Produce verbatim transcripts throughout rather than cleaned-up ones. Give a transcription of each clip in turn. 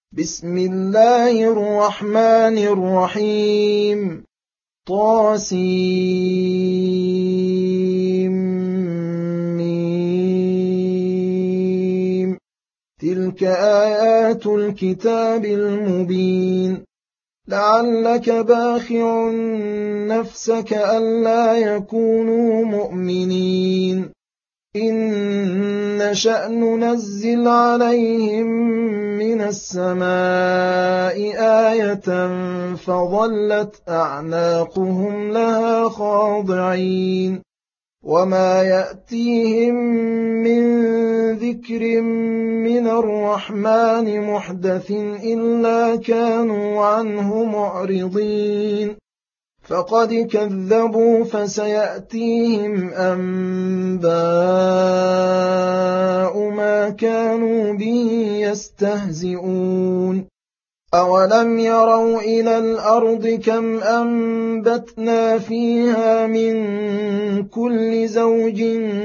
بسم الله الرحمن الرحيم. طاسيم. تلك آيات الكتاب المبين. لعلك باخع نفسك ألا يكونوا مؤمنين إن نشأ ننزل عليهم من السماء آية فظلت أعناقهم لها خاضعين وما يأتيهم من ذكر من الرحمن محدث إلا كانوا عنه معرضين فقد كذبوا فسيأتيهم أنباء ما كانوا به يستهزئون أولم يروا إلى الأرض كم أنبتنا فيها من كل زوج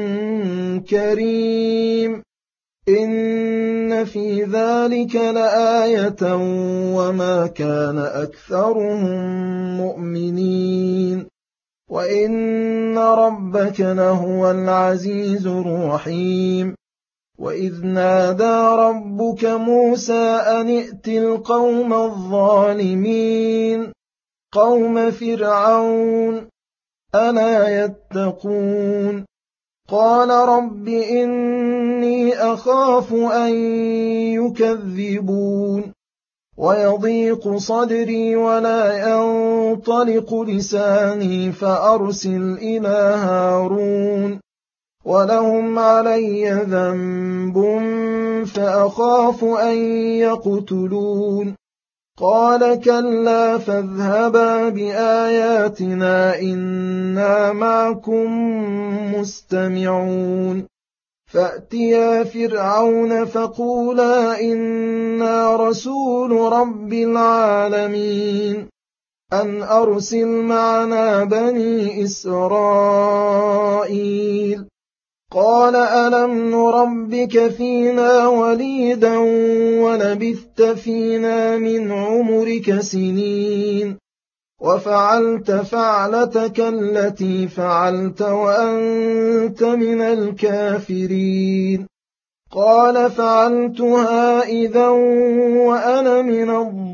كريم إن في ذلك لآية وما كان أكثرهم مؤمنين وإن ربك لهو العزيز الرحيم وإذ نادى ربك موسى أن ائت القوم الظالمين قوم فرعون ألا يتقون قال رب إني أخاف أن يكذبون ويضيق صدري ولا ينطلق لساني فأرسل إلى هارون ولهم علي ذنب فأخاف أن يقتلون قال كلا فاذهبا بآياتنا إنا معكم مستمعون فأتيا فرعون فقولا إنا رسول رب العالمين أن أرسل معنا بني إسرائيل قال ألم نربك فينا وليدا ولبثت فينا من عمرك سنين وفعلت فعلتك التي فعلت وأنت من الكافرين قال فعلتها إذا وأنا من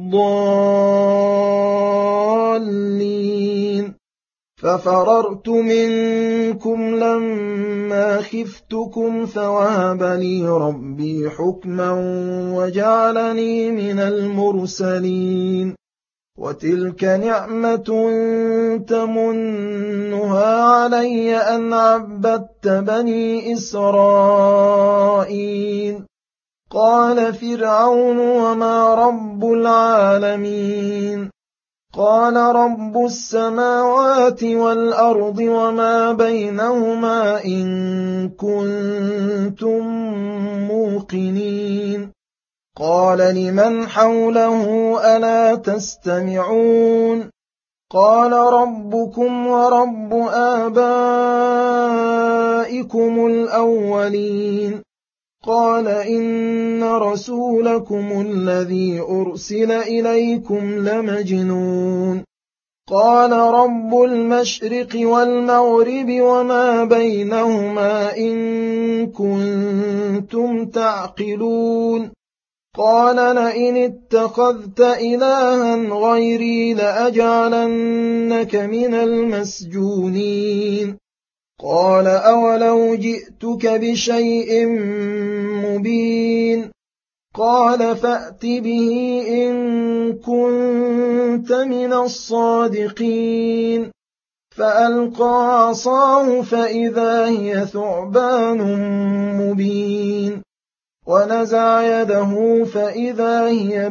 الضالين ففررت منكم لما خفتكم فوهب لي ربي حكما وجعلني من المرسلين وتلك نعمة تمنها علي أن عبدت بني إسرائيل قال فرعون وما رب العالمين قال رب السماوات والأرض وما بينهما إن كنتم موقنين قال لمن حوله ألا تستمعون قال ربكم ورب آبائكم الأولين قال إن رسولكم الذي أرسل إليكم لمجنون قال رب المشرق والمغرب وما بينهما إن كنتم تعقلون قال لئن اتخذت إلها غيري لأجعلنك من المسجونين قال أولو جئتك بشيء مبين قال فأت به إن كنت من الصادقين فألقى عصاه فإذا هي ثعبان مبين ونزع يده فإذا هي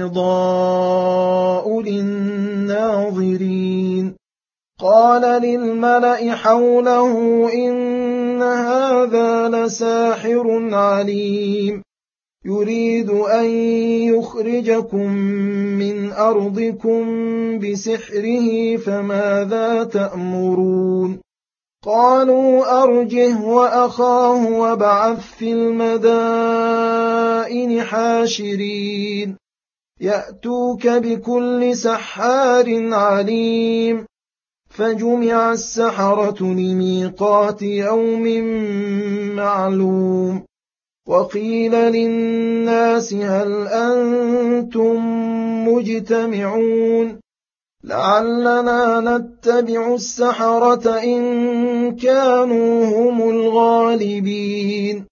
بيضاء للناظرين قال للملأ حوله إن هذا لساحر عليم يريد أن يخرجكم من أرضكم بسحره فماذا تأمرون قالوا أرجه وأخاه وابعث في المدائن حاشرين يأتوك بكل سحار عليم فجمع السحرة لميقات يوم معلوم وقيل للناس هل أنتم مجتمعون لعلنا نتبع السحرة إن كانوا هم الغالبين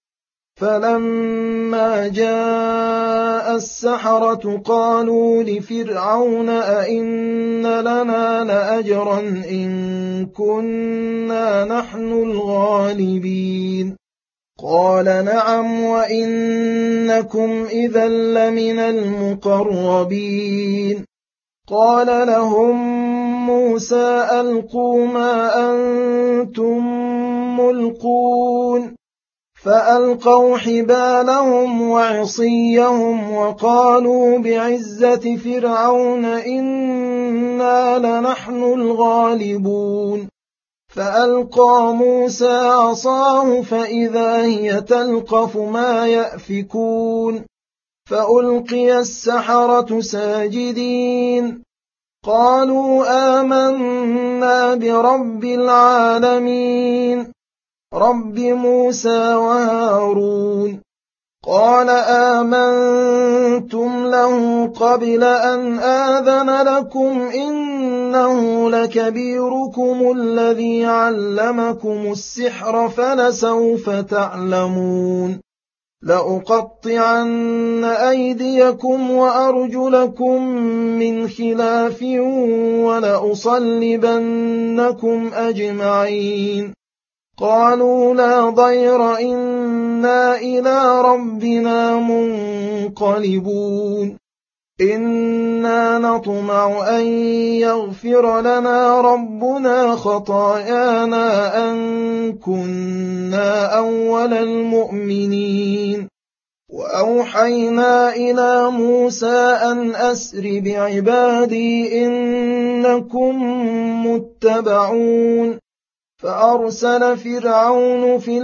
فلما جاء السحرة قالوا لفرعون أئن لنا لأجرا إن كنا نحن الغالبين قال نعم وإنكم إذا لمن المقربين قال لهم موسى ألقوا ما أنتم ملقون فألقوا حبالهم وعصيهم وقالوا بعزة فرعون إنا لنحن الغالبون فألقى موسى عصاه فإذا هي تلقف ما يأفكون فألقي السحرة ساجدين قالوا آمنا برب العالمين رب موسى وهارون قال آمنتم له قبل أن آذن لكم إنه لكبيركم الذي علمكم السحر فلسوف تعلمون لأقطعن أيديكم وأرجلكم من خلاف ولأصلبنكم أجمعين قالوا لا ضير إنا إلى ربنا منقلبون إنا نطمع أن يغفر لنا ربنا خطايانا أن كنا أول المؤمنين وأوحينا إلى موسى أن أسر بعبادي إنكم متبعون فأرسل فرعون في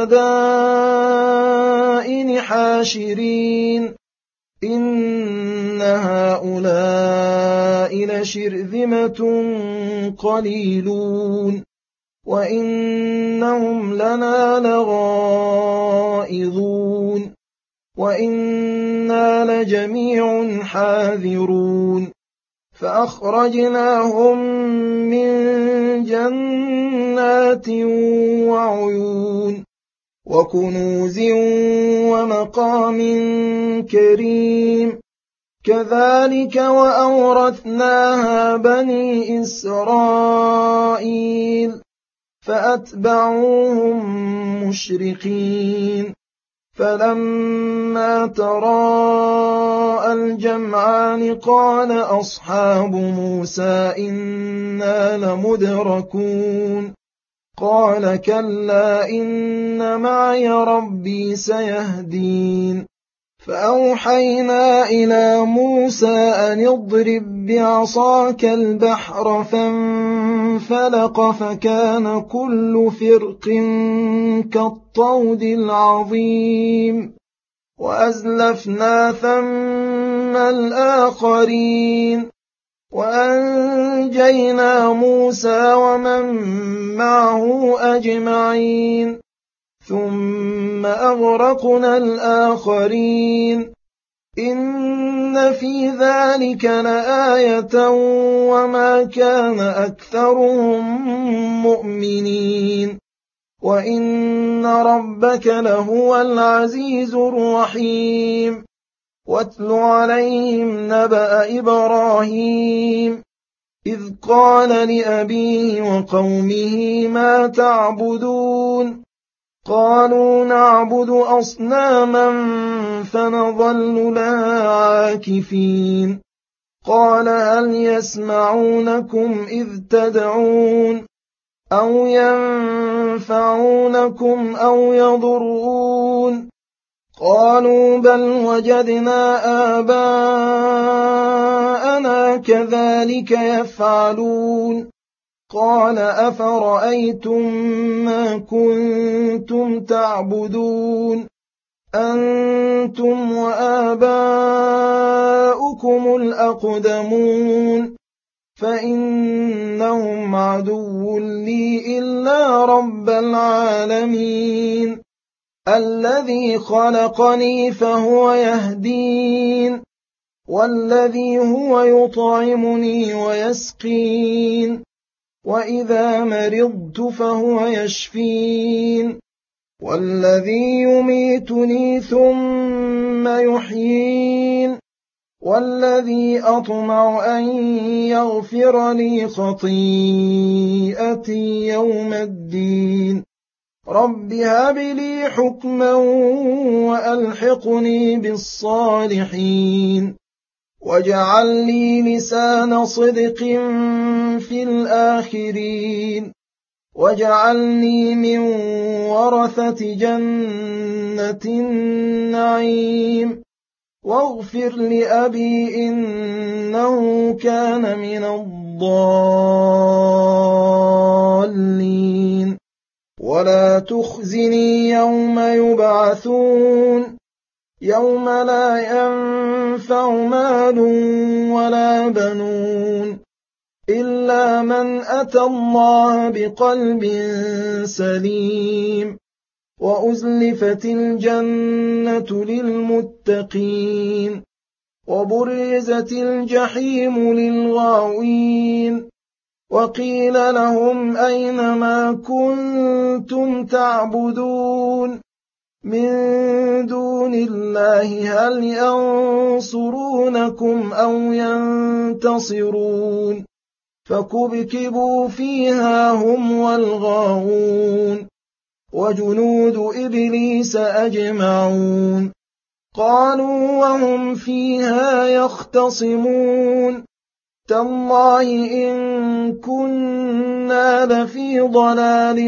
المدائن حاشرين إن هؤلاء لشرذمة قليلون وإنهم لنا لغائظون وإنا لجميع حاذرون فأخرجناهم من جنات وعيون وكنوز ومقام كريم كذلك وأورثناها بني إسرائيل فأتبعوهم مشرقين فلما تراءى الجمعان قال أصحاب موسى إنا لمدركون قال كلا إن معي ربي سيهدين فأوحينا إلى موسى أن اضرب بعصاك البحر فانفلق فكان كل فرق كالطود العظيم وأزلفنا ثم الآخرين وأنجينا موسى ومن معه أجمعين ثم أغرقنا الآخرين إن في ذلك لآية وما كان أكثرهم مؤمنين وإن ربك لهو العزيز الرحيم واتل عليهم نبأ إبراهيم إذ قال لأبيه وقومه ما تعبدون قالوا نعبد أصناما فنظل لها عاكفين قال هل يسمعونكم إذ تدعون أو ينفعونكم أو يضرون قالوا بل وجدنا آباءنا كذلك يفعلون قال أفرأيتم ما كنتم تعبدون أنتم وآباؤكم يزحفكم الأقدمون فإنهم عدو لي إلا رب العالمين الذي خلقني فهو يهدين والذي هو يطعمني ويسقين وإذا مرضت فهو يشفين والذي يميتني ثم يحيين والذي أطمع أن يغفر لي خطيئتي يوم الدين رب هب لي حكما وألحقني بالصالحين واجعل لي لسان صدق في الآخرين واجعلني من ورثة جنة النعيم واغفر لأبي إنه كان من الضالين ولا تخزني يوم يبعثون يوم لا ينفع مال ولا بنون إلا من أتى الله بقلب سليم وأزلفت الجنة للمتقين وبرزت الجحيم للغاوين وقيل لهم أين ما كنتم تعبدون من دون الله هل ينصرونكم أو ينتصرون فكبكبوا فيها هم والغاوون وجنود إبليس أجمعون قالوا وهم فيها يختصمون تالله إن كنا لفي ضلال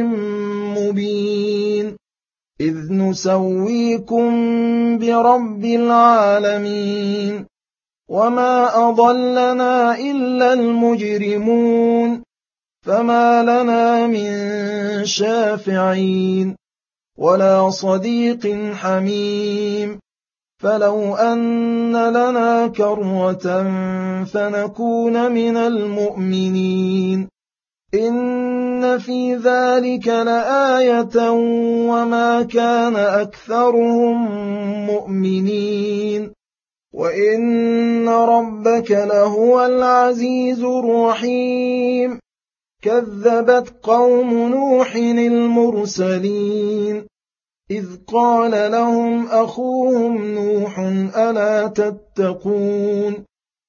مبين إذ نسويكم برب العالمين وما أضلنا إلا المجرمون فما لنا من شافعين ولا صديق حميم فلو أن لنا كرة فنكون من المؤمنين إن في ذلك لآية وما كان أكثرهم مؤمنين وإن ربك لهو العزيز الرحيم كذبت قوم نوح المرسلين إذ قال لهم أخوهم نوح ألا تتقون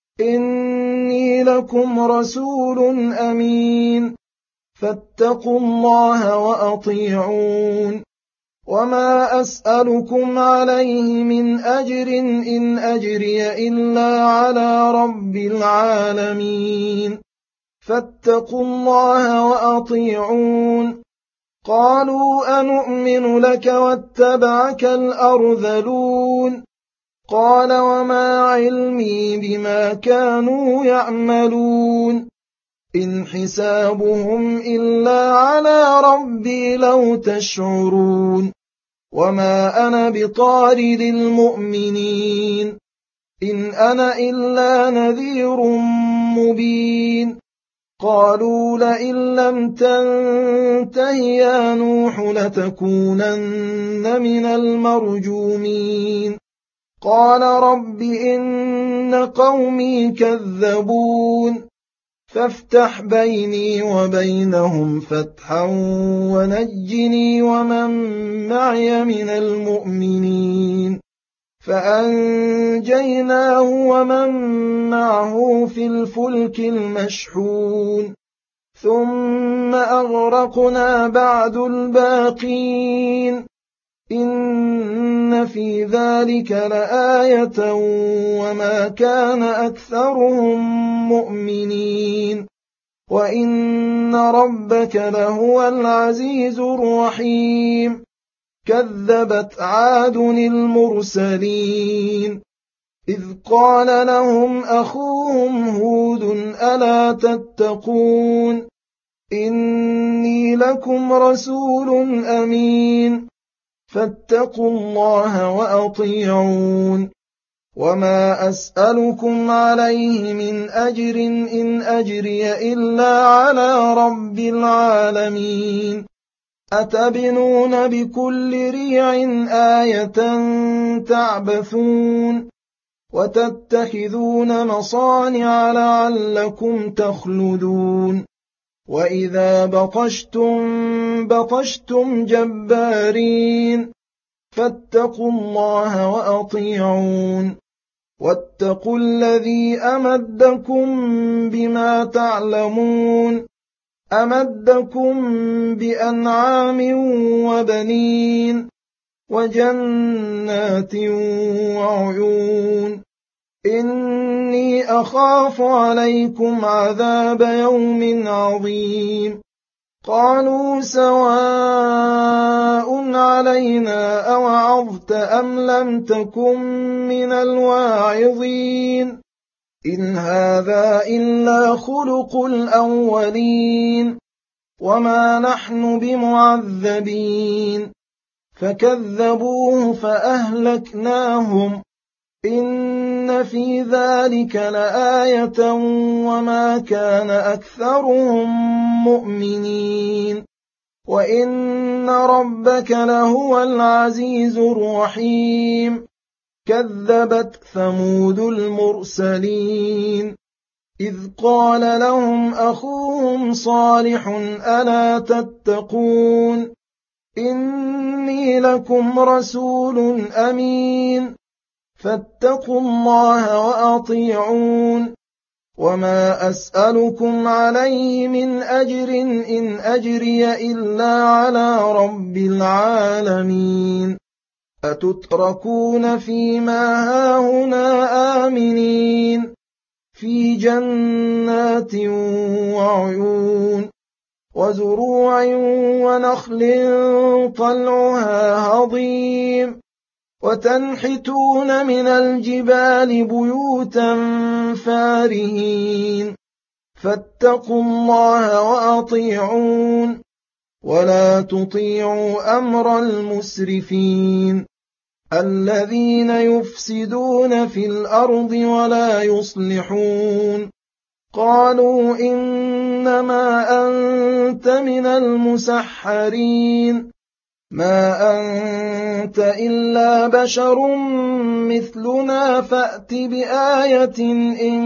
إني لكم رسول أمين فاتقوا الله وأطيعون وما أسألكم عليه من أجر إن أجري إلا على رب العالمين فاتقوا الله وأطيعون قالوا أنؤمن لك واتبعك الأرذلون قال وما علمي بما كانوا يعملون إن حسابهم إلا على ربي لو تشعرون وما أنا بطارد المؤمنين إن أنا إلا نذير مبين قالوا لئن لم تنته يا نوح لتكونن من المرجومين قال رب إن قومي كذبون فافتح بيني وبينهم فتحا ونجني ومن معي من المؤمنين فأنجيناه ومن معه في الفلك المشحون ثم أغرقنا بعد الباقين إن في ذلك لآية وما كان أكثرهم مؤمنين وإن ربك لهو العزيز الرحيم كذبت عاد المرسلين إذ قال لهم أخوهم هود ألا تتقون إني لكم رسول أمين فاتقوا الله وأطيعون وما أسألكم عليه من أجر إن أجري إلا على رب العالمين أتبنون بكل ريع آية تعبثون وتتخذون مصانع لعلكم تخلدون وإذا بطشتم بطشتم جبارين فاتقوا الله وأطيعون واتقوا الذي أمدكم بما تعلمون أمدكم بأنعام وبنين وجنات وعيون إني أخاف عليكم عذاب يوم عظيم قالوا سواء علينا أوعظت أم لم تكن من الواعظين إن هذا إلا خلق الأولين وما نحن بمعذبين فكذبوه فأهلكناهم إن في ذلك لآية وما كان أكثرهم مؤمنين وإن ربك لهو العزيز الرحيم كذبت ثمود المرسلين إذ قال لهم أخوهم صالح ألا تتقون إني لكم رسول أمين فاتقوا الله وأطيعون وما أسألكم عليه من أجر إن أجري إلا على رب العالمين أتتركون فيما هاهنا آمنين في جنات وعيون وزروع ونخل طلعها هضيم وتنحتون من الجبال بيوتا فارهين فاتقوا الله وأطيعون ولا تطيعوا أمر المسرفين الذين يفسدون في الأرض ولا يصلحون قالوا إنما أنت من المسحرين ما أنت إلا بشر مثلنا فأت بآية إن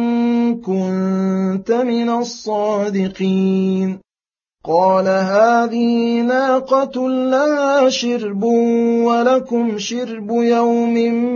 كنت من الصادقين قال هذه ناقة لها شرب ولكم شرب يوم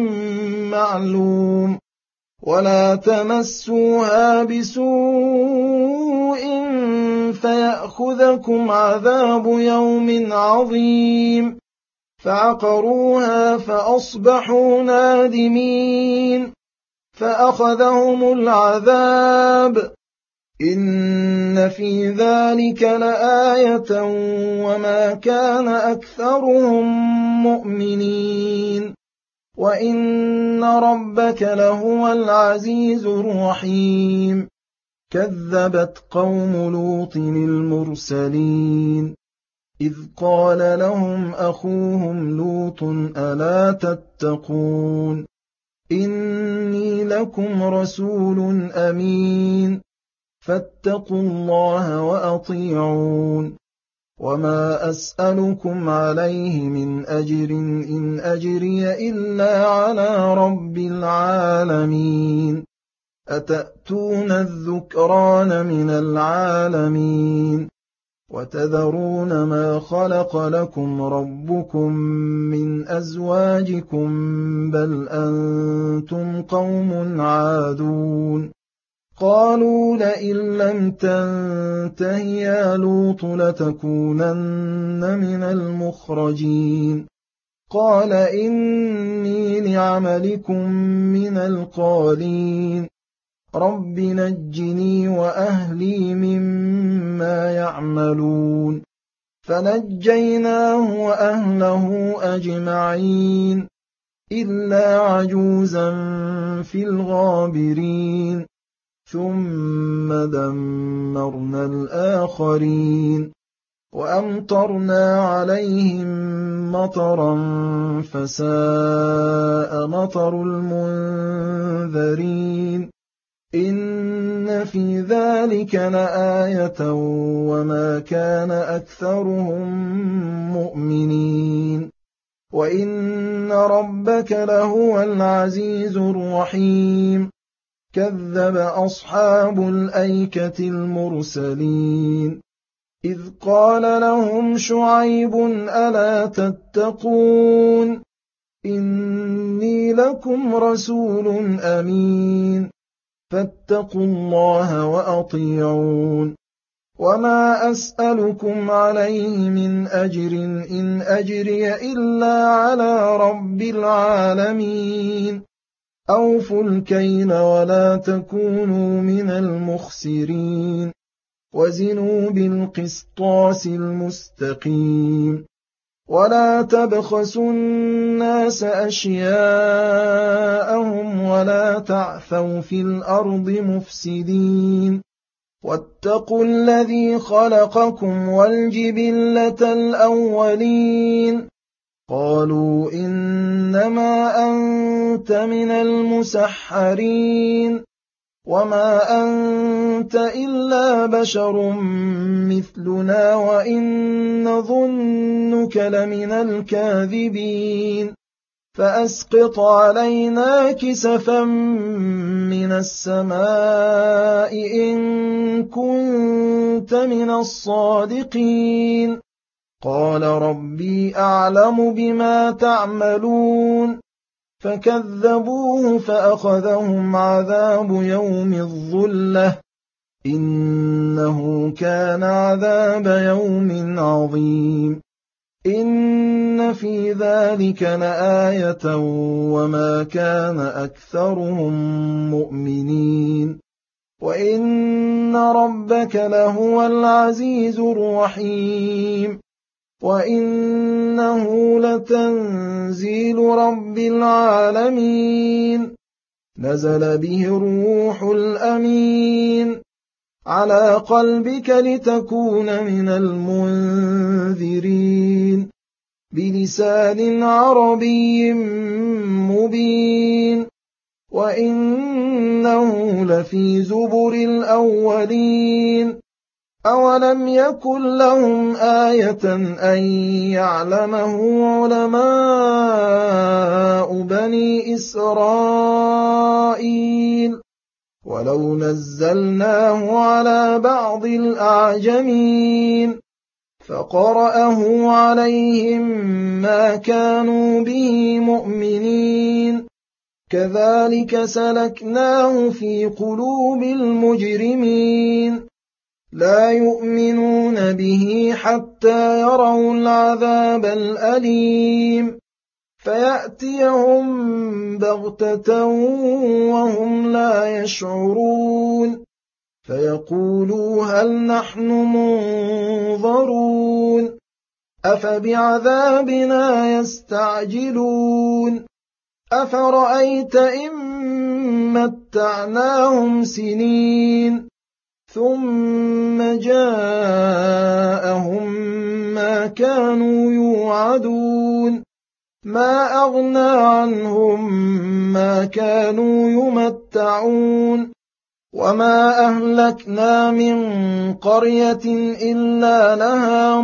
معلوم ولا تمسوها بسوء فيأخذكم عذاب يوم عظيم فعقروها فأصبحوا نادمين فأخذهم العذاب إن في ذلك لآية وما كان أكثرهم مؤمنين وإن ربك لهو العزيز الرحيم كذبت قوم لوط المرسلين إذ قال لهم أخوهم لوط ألا تتقون إني لكم رسول أمين فاتقوا الله وأطيعون وما أسألكم عليه من أجر إن أجري إلا على رب العالمين أتأتون الذكران من العالمين وتذرون ما خلق لكم ربكم من أزواجكم بل أنتم قوم عادون قالوا لئن لم تنته يا لوط لتكونن من المخرجين قال إني لعملكم من القالين رب نجني وأهلي مما يعملون فنجيناه وأهله أجمعين إلا عجوزا في الغابرين ثم دمرنا الآخرين وأمطرنا عليهم مطرا فساء مطر المنذرين إن في ذلك لآية وما كان أكثرهم مؤمنين وإن ربك لهو العزيز الرحيم كذب أصحاب الأيكة المرسلين إذ قال لهم شعيب ألا تتقون إني لكم رسول أمين فاتقوا الله وأطيعون وما أسألكم عليه من أجر إن أجري إلا على رب العالمين أوفوا الكيل ولا تكونوا من المخسرين وزنوا بالقسطاس المستقيم ولا تبخسوا الناس أشياءهم ولا تعثوا في الأرض مفسدين واتقوا الذي خلقكم والجبلة الأولين قالوا إنما أنت من المسحرين وما أنت إلا بشر مثلنا وإن نظنك لمن الكاذبين فأسقط علينا كسفا من السماء إن كنت من الصادقين قال ربي أعلم بما تعملون فكذبوه فأخذهم عذاب يوم الظلة إنه كان عذاب يوم عظيم إن في ذلك لآية وما كان أكثرهم مؤمنين وإن ربك لهو العزيز الرحيم وإنه لتنزيل رب العالمين نزل به الروح الأمين على قلبك لتكون من المنذرين بلسان عربي مبين وإنه لفي زبر الأولين أولم يكن لهم آية أن يعلمه علماء بني إسرائيل ولو نزلناه على بعض الأعجمين فقرأه عليهم ما كانوا به مؤمنين كذلك سلكناه في قلوب المجرمين لا يؤمنون به حتى يروا العذاب الأليم فيأتيهم بغتة وهم لا يشعرون فيقولوا هل نحن منظرون أفبعذابنا يستعجلون أفرأيت إن متعناهم سنين ثم جاءهم ما كانوا يوعدون ما أغنى عنهم ما كانوا يمتعون وما أهلكنا من قرية إلا لها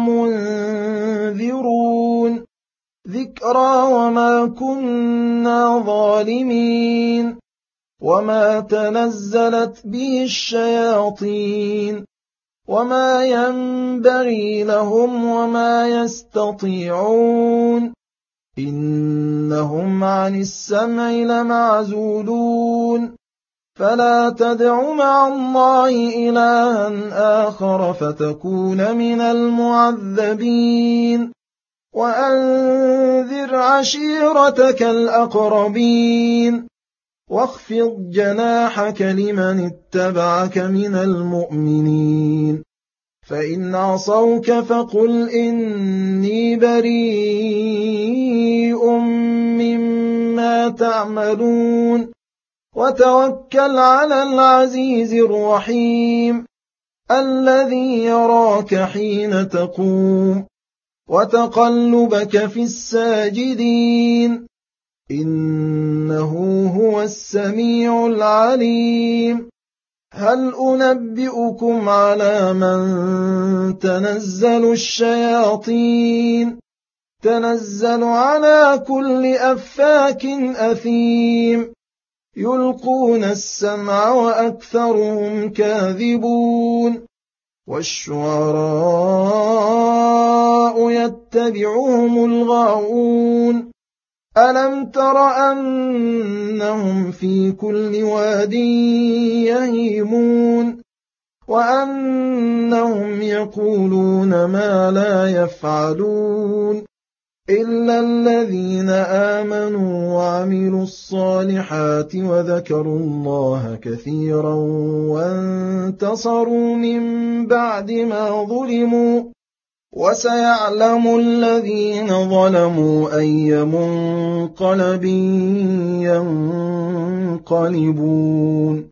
منذرون ذكرى وما كنا ظالمين وما تنزلت به الشياطين وما ينبغي لهم وما يستطيعون إنهم عن السمع لمعزولون فلا تدع مع الله إلها آخر فتكون من المعذبين وأنذر عشيرتك الأقربين واخفض جناحك لمن اتبعك من المؤمنين فإن عصوك فقل إني بريء مما تعملون وتوكل على العزيز الرحيم الذي يراك حين تقوم وتقلبك في الساجدين إنه هو السميع العليم هل أنبئكم على من تنزل الشياطين تنزل على كل أفاك أثيم يلقون السمع وأكثرهم كاذبون والشعراء يتبعهم الغاوون ألم تر أنهم في كل واد يهيمون وأنهم يقولون ما لا يفعلون إلا الذين آمنوا وعملوا الصالحات وذكروا الله كثيرا وانتصروا من بعد ما ظلموا وسيعلم الذين ظلموا أي منقلب ينقلبون